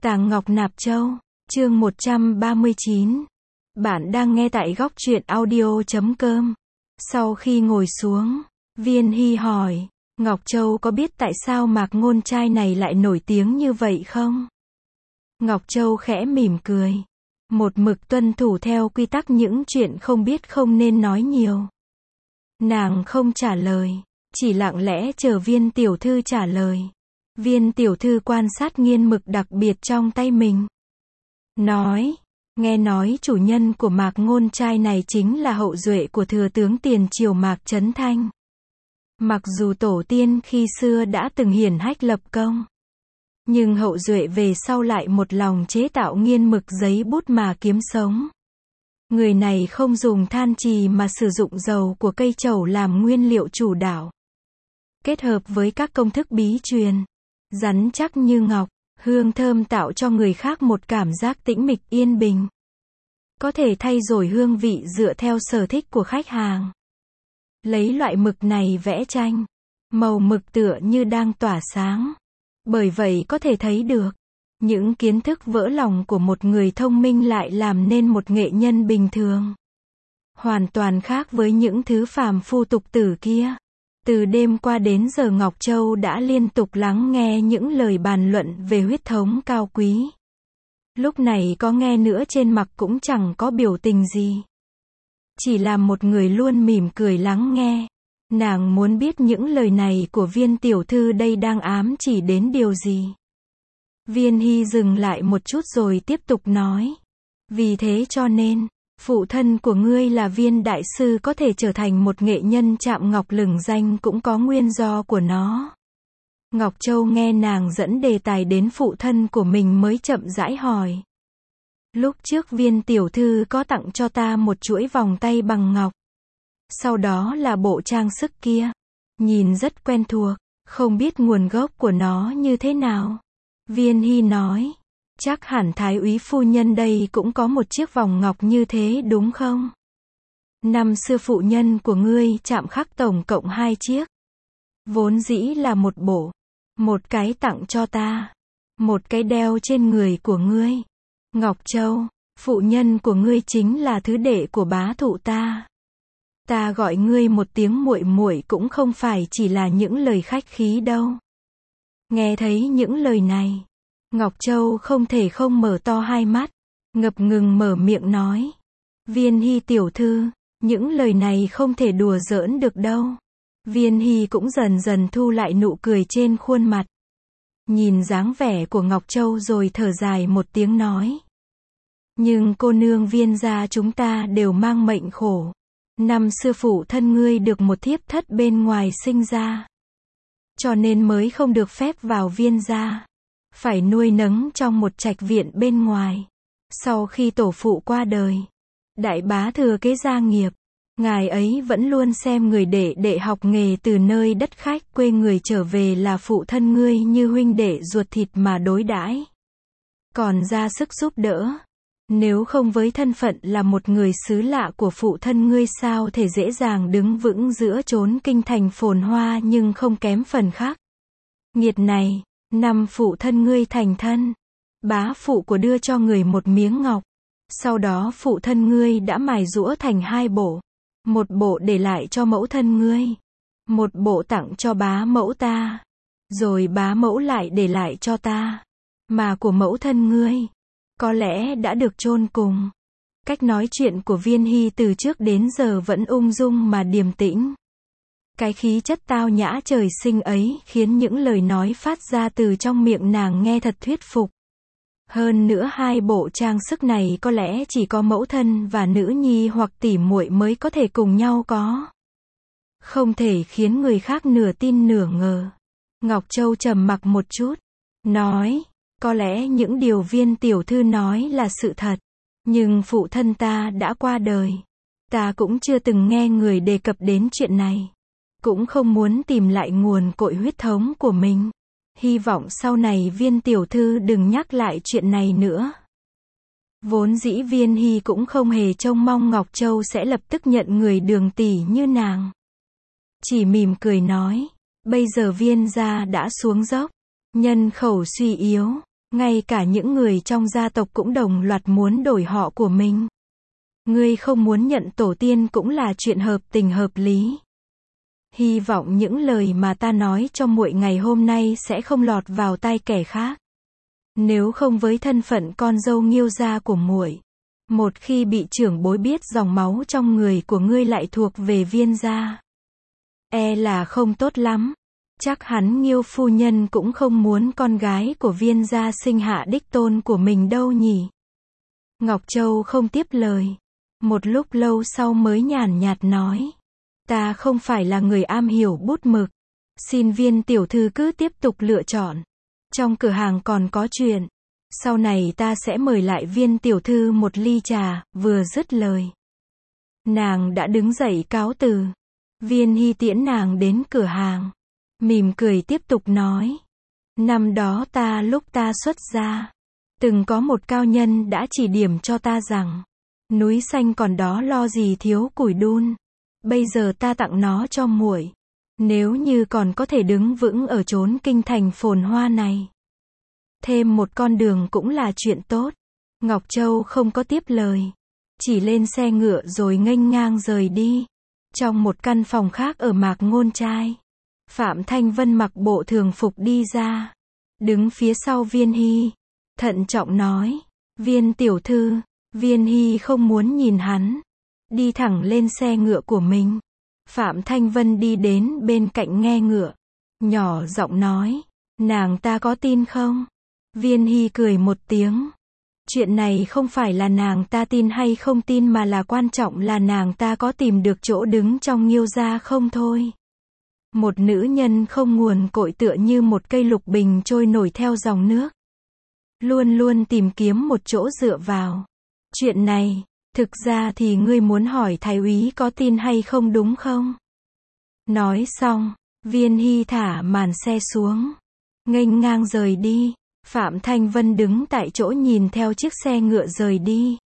Tàng Ngọc Nạp Châu, chương 139. Bạn đang nghe tại góc truyện audio.com. Sau khi ngồi xuống, Viên Hy hỏi, Ngọc Châu có biết tại sao Mạc Ngôn trai này lại nổi tiếng như vậy không? Ngọc Châu khẽ mỉm cười. Một mực tuân thủ theo quy tắc những chuyện không biết không nên nói nhiều. Nàng không trả lời, chỉ lặng lẽ chờ Viên tiểu thư trả lời. Viên tiểu thư quan sát nghiên mực đặc biệt trong tay mình. Nói, nghe nói chủ nhân của Mạc Ngôn trai này chính là hậu duệ của thừa tướng tiền triều Mạc Chấn Thanh. Mặc dù tổ tiên khi xưa đã từng hiển hách lập công, nhưng hậu duệ về sau lại một lòng chế tạo nghiên mực giấy bút mà kiếm sống. Người này không dùng than chì mà sử dụng dầu của cây trầu làm nguyên liệu chủ đạo. Kết hợp với các công thức bí truyền, rắn chắc như ngọc, hương thơm tạo cho người khác một cảm giác tĩnh mịch yên bình. Có thể thay đổi hương vị dựa theo sở thích của khách hàng. Lấy loại mực này vẽ tranh, màu mực tựa như đang tỏa sáng. Bởi vậy có thể thấy được, những kiến thức vỡ lòng của một người thông minh lại làm nên một nghệ nhân bình thường. Hoàn toàn khác với những thứ phàm phu tục tử kia. Từ đêm qua đến giờ Ngọc Châu đã liên tục lắng nghe những lời bàn luận về huyết thống cao quý. Lúc này có nghe nữa trên mặt cũng chẳng có biểu tình gì. Chỉ là một người luôn mỉm cười lắng nghe. Nàng muốn biết những lời này của Viên tiểu thư đây đang ám chỉ đến điều gì. Viên Hy dừng lại một chút rồi tiếp tục nói. Vì thế cho nên, phụ thân của ngươi là Viên đại sư có thể trở thành một nghệ nhân chạm ngọc lừng danh cũng có nguyên do của nó. Ngọc Châu nghe nàng dẫn đề tài đến phụ thân của mình mới chậm rãi hỏi. Lúc trước Viên tiểu thư có tặng cho ta một chuỗi vòng tay bằng ngọc. Sau đó là bộ trang sức kia. Nhìn rất quen thuộc, không biết nguồn gốc của nó như thế nào. Viên Hy nói. Chắc hẳn Thái úy phu nhân đây cũng có một chiếc vòng ngọc như thế đúng không? Năm xưa phụ nhân của ngươi chạm khắc tổng cộng 2 chiếc. Vốn dĩ là một bộ. Một cái tặng cho ta. Một cái đeo trên người của ngươi. Ngọc Châu, phụ nhân của ngươi chính là thứ đệ của bá thụ ta. Ta gọi ngươi một tiếng muội muội cũng không phải chỉ là những lời khách khí đâu. Nghe thấy những lời này, Ngọc Châu không thể không mở to hai mắt, ngập ngừng mở miệng nói. Viên Hy tiểu thư, những lời này không thể đùa giỡn được đâu. Viên Hy cũng dần dần thu lại nụ cười trên khuôn mặt. Nhìn dáng vẻ của Ngọc Châu rồi thở dài một tiếng nói. Nhưng cô nương Viên gia chúng ta đều mang mệnh khổ. Năm xưa phụ thân ngươi được một thiếp thất bên ngoài sinh ra. Cho nên mới không được phép vào Viên gia. Phải nuôi nấng trong một trạch viện bên ngoài. Sau khi tổ phụ qua đời, đại bá thừa kế gia nghiệp. Ngài ấy vẫn luôn xem người đệ học nghề từ nơi đất khách quê người trở về là phụ thân ngươi như huynh đệ ruột thịt mà đối đãi. Còn ra sức giúp đỡ. Nếu không với thân phận là một người xứ lạ của phụ thân ngươi sao thể dễ dàng đứng vững giữa chốn kinh thành phồn hoa nhưng không kém phần khác. Nghiệt này, năm phụ thân ngươi thành thân, bá phụ của đưa cho người một miếng ngọc. Sau đó phụ thân ngươi đã mài giũa thành 2 bộ. Một bộ để lại cho mẫu thân ngươi. Một bộ tặng cho bá mẫu ta. Rồi bá mẫu lại để lại cho ta. Mà của mẫu thân ngươi có lẽ đã được chôn cùng. Cách nói chuyện của Viên Hy từ trước đến giờ vẫn ung dung mà điềm tĩnh. Cái khí chất tao nhã trời sinh ấy khiến những lời nói phát ra từ trong miệng nàng nghe thật thuyết phục. Hơn nữa 2 bộ trang sức này có lẽ chỉ có mẫu thân và nữ nhi hoặc tỉ muội mới có thể cùng nhau có. Không thể khiến người khác nửa tin nửa ngờ. Ngọc Châu trầm mặc một chút, nói. Có lẽ những điều Viên tiểu thư nói là sự thật. Nhưng phụ thân ta đã qua đời. Ta cũng chưa từng nghe người đề cập đến chuyện này. Cũng không muốn tìm lại nguồn cội huyết thống của mình. Hy vọng sau này Viên tiểu thư đừng nhắc lại chuyện này nữa. Vốn dĩ Viên Hy cũng không hề trông mong Ngọc Châu sẽ lập tức nhận người đường tỷ như nàng. Chỉ mỉm cười nói. Bây giờ Viên gia đã xuống dốc. Nhân khẩu suy yếu. Ngay cả những người trong gia tộc cũng đồng loạt muốn đổi họ của mình. Ngươi không muốn nhận tổ tiên cũng là chuyện hợp tình hợp lý. Hy vọng những lời mà ta nói cho muội ngày hôm nay sẽ không lọt vào tai kẻ khác. Nếu không với thân phận con dâu Nghiêu gia của muội, một khi bị trưởng bối biết dòng máu trong người của ngươi lại thuộc về Viên gia, e là không tốt lắm. Chắc hắn Nghiêu phu nhân cũng không muốn con gái của Viên gia sinh hạ đích tôn của mình đâu nhỉ. Ngọc Châu không tiếp lời. Một lúc lâu sau mới nhàn nhạt nói. Ta không phải là người am hiểu bút mực. Xin Viên tiểu thư cứ tiếp tục lựa chọn. Trong cửa hàng còn có chuyện. Sau này ta sẽ mời lại Viên tiểu thư một ly trà. Vừa dứt lời, nàng đã đứng dậy cáo từ. Viên Hy tiễn nàng đến cửa hàng, mỉm cười tiếp tục nói. Năm đó lúc ta xuất gia, từng có một cao nhân đã chỉ điểm cho ta rằng, núi xanh còn đó lo gì thiếu củi đun. Bây giờ ta tặng nó cho muội. Nếu như còn có thể đứng vững ở chốn kinh thành phồn hoa này, thêm một con đường cũng là chuyện tốt. Ngọc Châu không có tiếp lời, chỉ lên xe ngựa rồi nghênh ngang rời đi. Trong một căn phòng khác ở Mạc Ngôn Trai, Phạm Thanh Vân mặc bộ thường phục đi ra, đứng phía sau Viên Hy, thận trọng nói. Viên tiểu thư. Viên Hy không muốn nhìn hắn, đi thẳng lên xe ngựa của mình. Phạm Thanh Vân đi đến bên cạnh nghe ngựa, nhỏ giọng nói. Nàng ta có tin không? Viên Hy cười một tiếng. Chuyện này không phải là nàng ta tin hay không tin mà là quan trọng là nàng ta có tìm được chỗ đứng trong Nghiêu gia không thôi. Một nữ nhân không nguồn cội tựa như một cây lục bình trôi nổi theo dòng nước, luôn luôn tìm kiếm một chỗ dựa vào. Chuyện này, thực ra thì ngươi muốn hỏi thái úy có tin hay không đúng không? Nói xong, Viên Hy thả màn xe xuống, nghênh ngang rời đi. Phạm Thanh Vân đứng tại chỗ nhìn theo chiếc xe ngựa rời đi.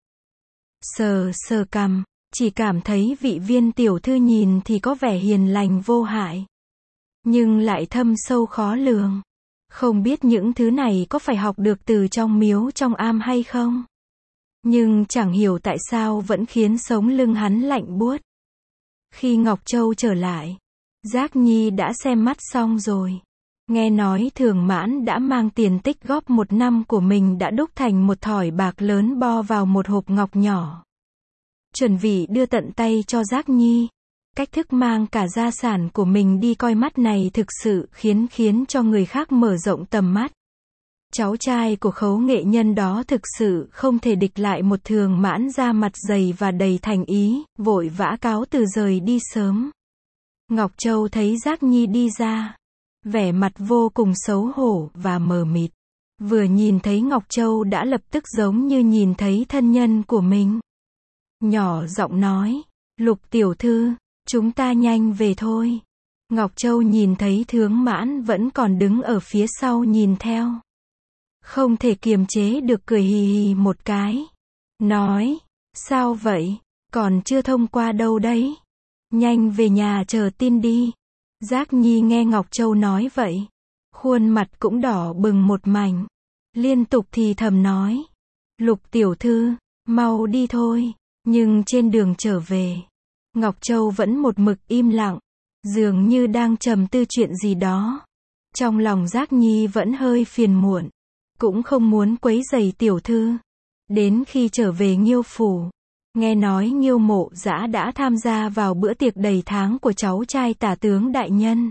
Sờ sờ cằm, chỉ cảm thấy vị Viên tiểu thư nhìn thì có vẻ hiền lành vô hại, nhưng lại thâm sâu khó lường. Không biết những thứ này có phải học được từ trong miếu trong am hay không? Nhưng chẳng hiểu tại sao vẫn khiến sống lưng hắn lạnh buốt. Khi Ngọc Châu trở lại, Giác Nhi đã xem mắt xong rồi. Nghe nói Thường Mãn đã mang tiền tích góp một năm của mình đã đúc thành một thỏi bạc lớn bo vào một hộp ngọc nhỏ, chuẩn bị đưa tận tay cho Giác Nhi. Cách thức mang cả gia sản của mình đi coi mắt này thực sự khiến cho người khác mở rộng tầm mắt. Cháu trai của Khấu nghệ nhân đó thực sự không thể địch lại một Thường Mãn da mặt dày và đầy thành ý, vội vã cáo từ rời đi sớm. Ngọc Châu thấy Giác Nhi đi ra, vẻ mặt vô cùng xấu hổ và mờ mịt. Vừa nhìn thấy Ngọc Châu đã lập tức giống như nhìn thấy thân nhân của mình. Nhỏ giọng nói, Lục tiểu thư, chúng ta nhanh về thôi. Ngọc Châu nhìn thấy Thường Mãn vẫn còn đứng ở phía sau nhìn theo, không thể kiềm chế được cười hì hì một cái. Nói, sao vậy? Còn chưa thông qua đâu đấy. Nhanh về nhà chờ tin đi. Giác Nhi nghe Ngọc Châu nói vậy, khuôn mặt cũng đỏ bừng một mảnh, liên tục thì thầm nói. Lục tiểu thư, mau đi thôi. Nhưng trên đường trở về, Ngọc Châu vẫn một mực im lặng, dường như đang trầm tư chuyện gì đó. Trong lòng Giác Nhi vẫn hơi phiền muộn, cũng không muốn quấy rầy tiểu thư. Đến khi trở về Nghiêu phủ, nghe nói Nghiêu Mộ Dã đã tham gia vào bữa tiệc đầy tháng của cháu trai Tả tướng đại nhân,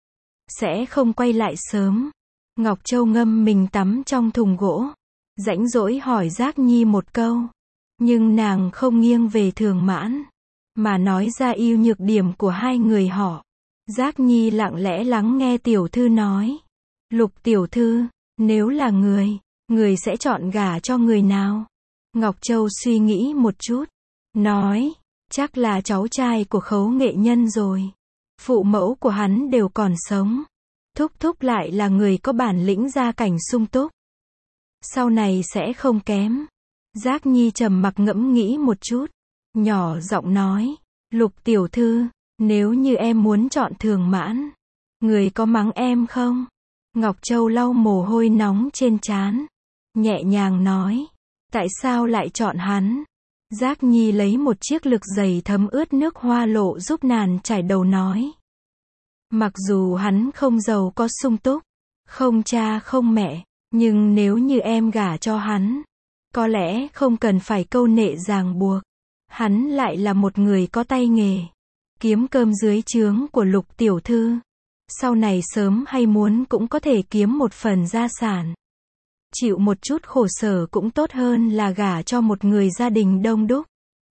sẽ không quay lại sớm. Ngọc Châu ngâm mình tắm trong thùng gỗ, rãnh rỗi hỏi Giác Nhi một câu, nhưng nàng không nghiêng về Thường Mãn, mà nói ra ưu nhược điểm của hai người họ. Giác Nhi lặng lẽ lắng nghe tiểu thư nói. Lục tiểu thư, nếu là người sẽ chọn gả cho người nào? Ngọc Châu suy nghĩ một chút, nói, chắc là cháu trai của Khấu nghệ nhân rồi. Phụ mẫu của hắn đều còn sống. Thúc thúc lại là người có bản lĩnh gia cảnh sung túc, sau này sẽ không kém. Giác Nhi trầm mặc ngẫm nghĩ một chút, nhỏ giọng nói, Lục tiểu thư, nếu như em muốn chọn Thường Mãn, người có mắng em không? Ngọc Châu lau mồ hôi nóng trên trán, nhẹ nhàng nói. Tại sao lại chọn hắn? Giác Nhi lấy một chiếc lược giày thấm ướt nước hoa lộ giúp nàng trải đầu nói. Mặc dù hắn không giàu có sung túc, không cha không mẹ, nhưng nếu như em gả cho hắn, có lẽ không cần phải câu nệ ràng buộc. Hắn lại là một người có tay nghề, kiếm cơm dưới trướng của Lục tiểu thư. Sau này sớm hay muốn cũng có thể kiếm một phần gia sản. Chịu một chút khổ sở cũng tốt hơn là gả cho một người gia đình đông đúc.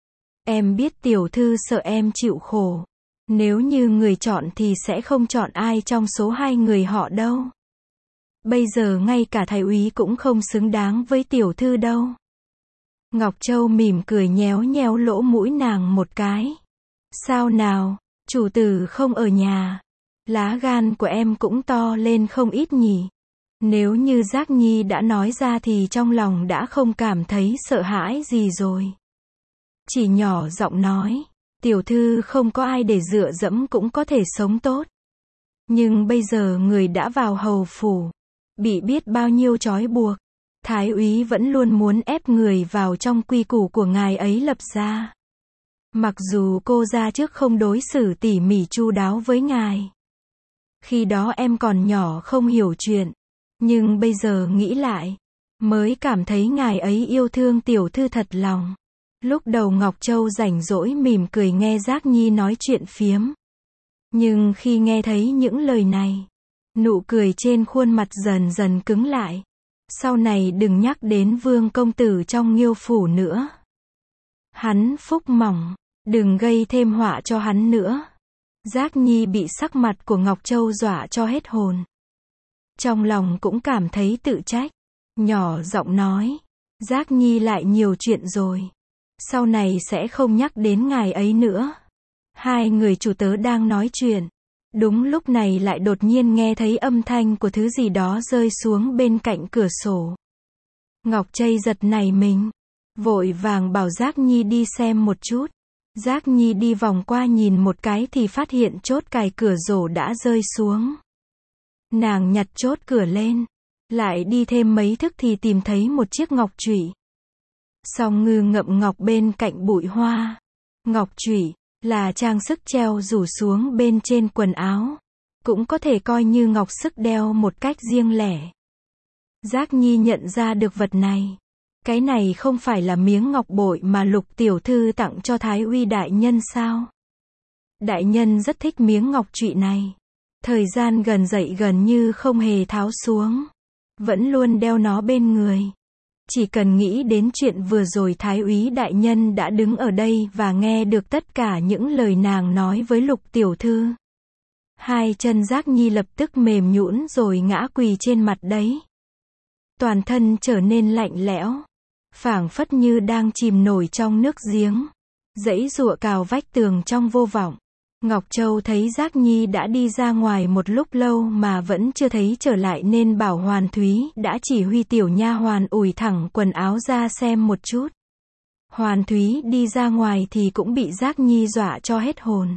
Em biết tiểu thư sợ em chịu khổ. Nếu như người chọn thì sẽ không chọn ai trong số hai người họ đâu. Bây giờ ngay cả thái úy cũng không xứng đáng với tiểu thư đâu. Ngọc Châu mỉm cười nhéo nhéo lỗ mũi nàng một cái. Sao nào, chủ tử không ở nhà. Lá gan của em cũng to lên không ít nhỉ. Nếu như Giác Nhi đã nói ra thì trong lòng đã không cảm thấy sợ hãi gì rồi. Chỉ nhỏ giọng nói, tiểu thư không có ai để dựa dẫm cũng có thể sống tốt. Nhưng bây giờ người đã vào hầu phủ, bị biết bao nhiêu trói buộc. Thái úy vẫn luôn muốn ép người vào trong quy củ của ngài ấy lập ra. Mặc dù cô ra trước không đối xử tỉ mỉ chu đáo với ngài. Khi đó em còn nhỏ không hiểu chuyện. Nhưng bây giờ nghĩ lại, mới cảm thấy ngài ấy yêu thương tiểu thư thật lòng. Lúc đầu Ngọc Châu rảnh rỗi mỉm cười nghe Giác Nhi nói chuyện phiếm. Nhưng khi nghe thấy những lời này, nụ cười trên khuôn mặt dần dần cứng lại. Sau này đừng nhắc đến vương công tử trong Nghiêu phủ nữa. Hắn phúc mỏng, đừng gây thêm họa cho hắn nữa. Giác Nhi bị sắc mặt của Ngọc Châu dọa cho hết hồn. Trong lòng cũng cảm thấy tự trách. Nhỏ giọng nói. Giác Nhi lại nhiều chuyện rồi. Sau này sẽ không nhắc đến ngài ấy nữa. Hai người chủ tớ đang nói chuyện. Đúng lúc này lại đột nhiên nghe thấy âm thanh của thứ gì đó rơi xuống bên cạnh cửa sổ. Ngọc Châu giật nảy mình. Vội vàng bảo Giác Nhi đi xem một chút. Giác Nhi đi vòng qua nhìn một cái thì phát hiện chốt cài cửa sổ đã rơi xuống. Nàng nhặt chốt cửa lên. Lại đi thêm mấy thức thì tìm thấy một chiếc ngọc chủy. Song ngư ngậm ngọc bên cạnh bụi hoa. Ngọc chủy là trang sức treo rủ xuống bên trên quần áo. Cũng có thể coi như ngọc sức đeo một cách riêng lẻ. Giác Nhi nhận ra được vật này. Cái này không phải là miếng ngọc bội mà Lục tiểu thư tặng cho Thái úy đại nhân sao? Đại nhân rất thích miếng ngọc trụy này. Thời gian gần dậy gần như không hề tháo xuống. Vẫn luôn đeo nó bên người. Chỉ cần nghĩ đến chuyện vừa rồi Thái úy đại nhân đã đứng ở đây và nghe được tất cả những lời nàng nói với Lục tiểu thư. Hai chân Giác Nhi lập tức mềm nhũn rồi ngã quỳ trên mặt đấy. Toàn thân trở nên lạnh lẽo. Phảng phất như đang chìm nổi trong nước giếng. Giãy giụa cào vách tường trong vô vọng. Ngọc Châu thấy Giác Nhi đã đi ra ngoài một lúc lâu mà vẫn chưa thấy trở lại nên bảo Hoàn Thúy đã chỉ huy tiểu nha hoàn ủi thẳng quần áo ra xem một chút. Hoàn Thúy đi ra ngoài thì cũng bị Giác Nhi dọa cho hết hồn.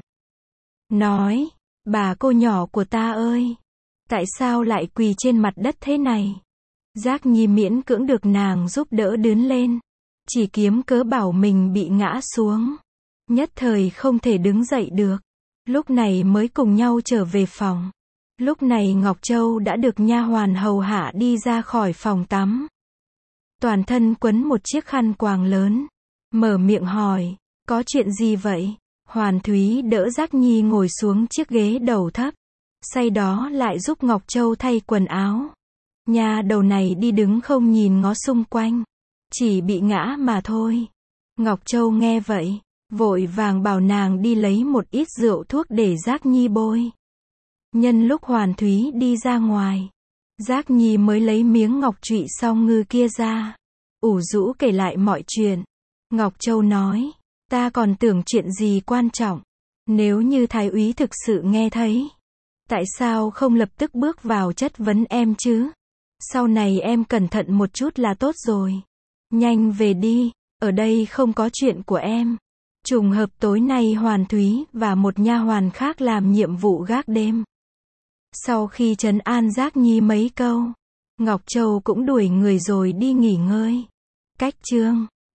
Nói, bà cô nhỏ của ta ơi, tại sao lại quỳ trên mặt đất thế này? Giác Nhi miễn cưỡng được nàng giúp đỡ đứng lên. Chỉ kiếm cớ bảo mình bị ngã xuống. Nhất thời không thể đứng dậy được. Lúc này mới cùng nhau trở về phòng. Lúc này Ngọc Châu đã được nha hoàn hầu hạ đi ra khỏi phòng tắm. Toàn thân quấn một chiếc khăn quàng lớn. Mở miệng hỏi, có chuyện gì vậy? Hoàn Thúy đỡ Giác Nhi ngồi xuống chiếc ghế đầu thấp. Sau đó lại giúp Ngọc Châu thay quần áo. Nha đầu này đi đứng không nhìn ngó xung quanh. Chỉ bị ngã mà thôi. Ngọc Châu nghe vậy. Vội vàng bảo nàng đi lấy một ít rượu thuốc để Giác Nhi bôi. Nhân lúc Hoàn Thúy đi ra ngoài. Giác Nhi mới lấy miếng ngọc trụy song ngư kia ra. Ủ rũ kể lại mọi chuyện. Ngọc Châu nói. Ta còn tưởng chuyện gì quan trọng. Nếu như Thái úy thực sự nghe thấy. Tại sao không lập tức bước vào chất vấn em chứ? Sau này em cẩn thận một chút là tốt rồi. Nhanh về đi. Ở đây không có chuyện của em. Trùng hợp tối nay Hoàn Thúy và một nha hoàn khác làm nhiệm vụ gác đêm. Sau khi trấn an Giác Nhi mấy câu, Ngọc Châu cũng đuổi người rồi đi nghỉ ngơi. Cách chương